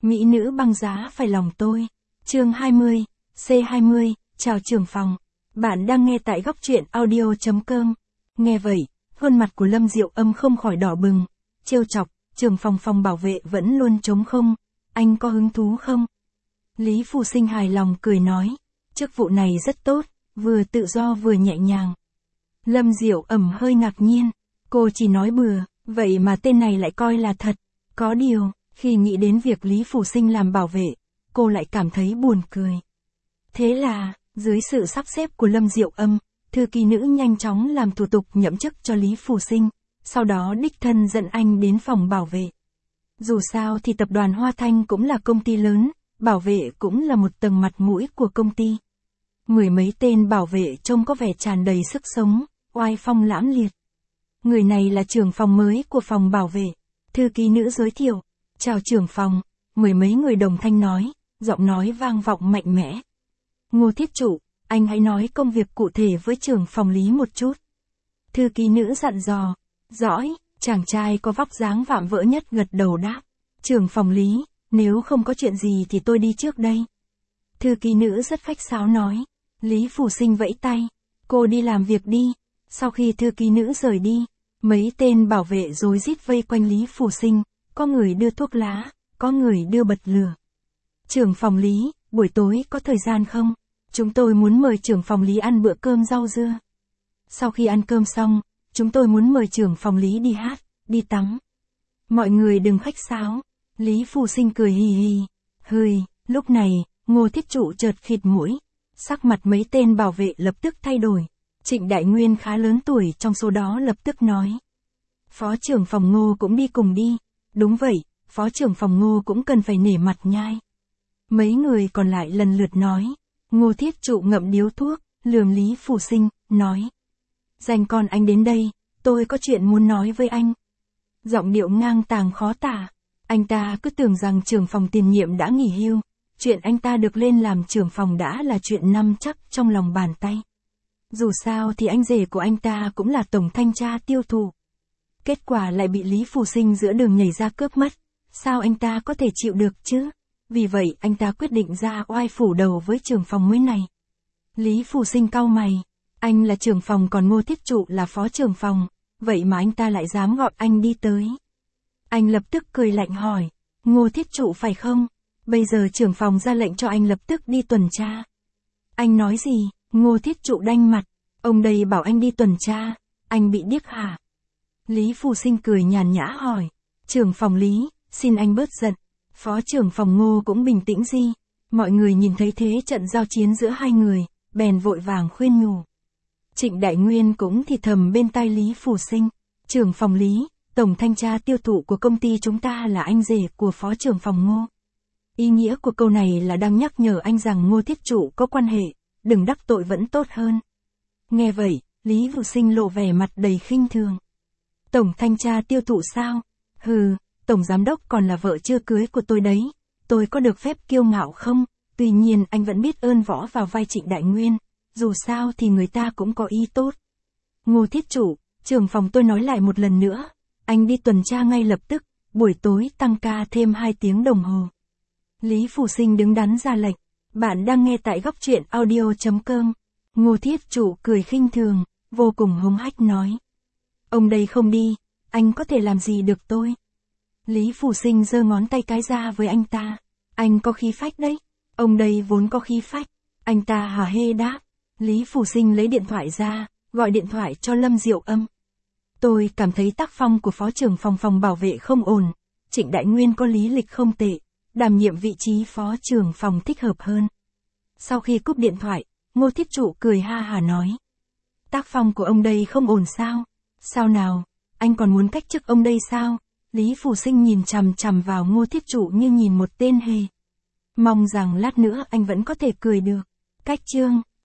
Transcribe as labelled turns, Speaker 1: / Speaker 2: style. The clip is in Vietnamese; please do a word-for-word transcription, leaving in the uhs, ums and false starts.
Speaker 1: Mỹ nữ băng giá phải lòng tôi. Chương hai mươi, C hai mươi, chào trưởng phòng. Bạn đang nghe tại góc truyện audio chấm com. Nghe vậy, khuôn mặt của Lâm Diệu Âm không khỏi đỏ bừng, trêu chọc, trưởng phòng phòng bảo vệ vẫn luôn trống không, anh có hứng thú không? Lý Phù Sinh hài lòng cười nói, chức vụ này rất tốt, vừa tự do vừa nhẹ nhàng. Lâm Diệu Âm hơi ngạc nhiên, cô chỉ nói bừa, vậy mà tên này lại coi là thật. Có điều, khi nghĩ đến việc Lý Phù Sinh làm bảo vệ, cô lại cảm thấy buồn cười. Thế là, dưới sự sắp xếp của Lâm Diệu Âm, thư ký nữ nhanh chóng làm thủ tục nhậm chức cho Lý Phù Sinh, sau đó đích thân dẫn anh đến phòng bảo vệ. Dù sao thì tập đoàn Hoa Thanh cũng là công ty lớn, bảo vệ cũng là một tầng mặt mũi của công ty. Mười mấy tên bảo vệ trông có vẻ tràn đầy sức sống, oai phong lãm liệt. Người này là trưởng phòng mới của phòng bảo vệ. Thư ký nữ giới thiệu, chào trưởng phòng, mười mấy người đồng thanh nói, giọng nói vang vọng mạnh mẽ. Ngô Thiết Trụ, anh hãy nói công việc cụ thể với trưởng phòng Lý một chút. Thư ký nữ dặn dò, dõi, chàng trai có vóc dáng vạm vỡ nhất gật đầu đáp. Trưởng phòng Lý, nếu không có chuyện gì thì tôi đi trước đây. Thư ký nữ rất khách sáo nói. Lý Phù Sinh vẫy tay, cô đi làm việc đi. Sau khi thư ký nữ rời đi, mấy tên bảo vệ rối rít vây quanh Lý Phù Sinh, có người đưa thuốc lá, có người đưa bật lửa. Trưởng phòng Lý, buổi tối có thời gian không? Chúng tôi muốn mời trưởng phòng Lý ăn bữa cơm rau dưa. Sau khi ăn cơm xong, chúng tôi muốn mời trưởng phòng Lý đi hát, đi tắm. Mọi người đừng khách sáo. Lý Phù Sinh cười hì hì. Hừi, lúc này, Ngô Thiết Trụ chợt khịt mũi. Sắc mặt mấy tên bảo vệ lập tức thay đổi. Trịnh Đại Nguyên khá lớn tuổi trong số đó lập tức nói. Phó trưởng phòng Ngô cũng đi cùng đi. Đúng vậy, phó trưởng phòng Ngô cũng cần phải nể mặt nhai. Mấy người còn lại lần lượt nói. Ngô Thiết Trụ ngậm điếu thuốc, lườm Lý Phù Sinh, nói. Dành con anh đến đây, tôi có chuyện muốn nói với anh. Giọng điệu ngang tàng khó tả. Anh ta cứ tưởng rằng trưởng phòng tiền nhiệm đã nghỉ hưu. Chuyện anh ta được lên làm trưởng phòng đã là chuyện nằm chắc trong lòng bàn tay. Dù sao thì anh rể của anh ta cũng là tổng thanh tra tiêu thụ. Kết quả lại bị Lý Phù Sinh giữa đường nhảy ra cướp mất. Sao anh ta có thể chịu được chứ? Vì vậy anh ta quyết định ra oai phủ đầu với trưởng phòng mới này. Lý Phù Sinh cau mày. Anh là trưởng phòng còn Ngô Thiết Trụ là phó trưởng phòng. Vậy mà anh ta lại dám gọi anh đi tới. Anh lập tức cười lạnh hỏi. Ngô Thiết Trụ phải không? Bây giờ trưởng phòng ra lệnh cho anh lập tức đi tuần tra. Anh nói gì? Ngô Thiết Trụ đanh mặt. Ông đây bảo anh đi tuần tra. Anh bị điếc hả? Lý Phù Sinh cười nhàn nhã hỏi. Trưởng phòng Lý, xin anh bớt giận. Phó trưởng phòng Ngô cũng bình tĩnh gì. Mọi người nhìn thấy thế trận giao chiến giữa hai người, bèn vội vàng khuyên nhủ. Trịnh Đại Nguyên cũng thì thầm bên tai Lý Phù Sinh. Trưởng phòng Lý, tổng thanh tra tiêu thụ của công ty chúng ta là anh rể của phó trưởng phòng Ngô. Ý nghĩa của câu này là đang nhắc nhở anh rằng Ngô Thiết Trụ có quan hệ, đừng đắc tội vẫn tốt hơn. Nghe vậy, Lý Phù Sinh lộ vẻ mặt đầy khinh thường. Tổng thanh tra tiêu thụ sao? Hừ, tổng giám đốc còn là vợ chưa cưới của tôi đấy. Tôi có được phép kiêu ngạo không? Tuy nhiên anh vẫn biết ơn võ vào vai Trịnh Đại Nguyên. Dù sao thì người ta cũng có ý tốt. Ngô Thiết Trụ, trưởng phòng tôi nói lại một lần nữa. Anh đi tuần tra ngay lập tức, buổi tối tăng ca thêm hai tiếng đồng hồ. Lý Phù Sinh đứng đắn ra lệnh. Bạn đang nghe tại góc truyện audio chấm com. Ngô Thiết Trụ cười khinh thường, vô cùng hống hách nói. Ông đây không đi, anh có thể làm gì được tôi? Lý Phù Sinh giơ ngón tay cái ra với anh ta. Anh có khí phách đấy. Ông đây vốn có khí phách. Anh ta hả hê đáp. Lý Phù Sinh lấy điện thoại ra, gọi điện thoại cho Lâm Diệu Âm. Tôi cảm thấy tác phong của phó trưởng phòng phòng bảo vệ không ổn. Trịnh Đại Nguyên có lý lịch không tệ. Đảm nhiệm vị trí phó trưởng phòng thích hợp hơn. Sau khi cúp điện thoại, Ngô Thiết Trụ cười ha hả nói. Tác phong của ông đây không ổn sao? Sao nào? Anh còn muốn cách chức ông đây sao? Lý Phù Sinh nhìn chằm chằm vào Ngô Thiết Trụ như nhìn một tên hề. Mong rằng lát nữa anh vẫn có thể cười được. Cách chương.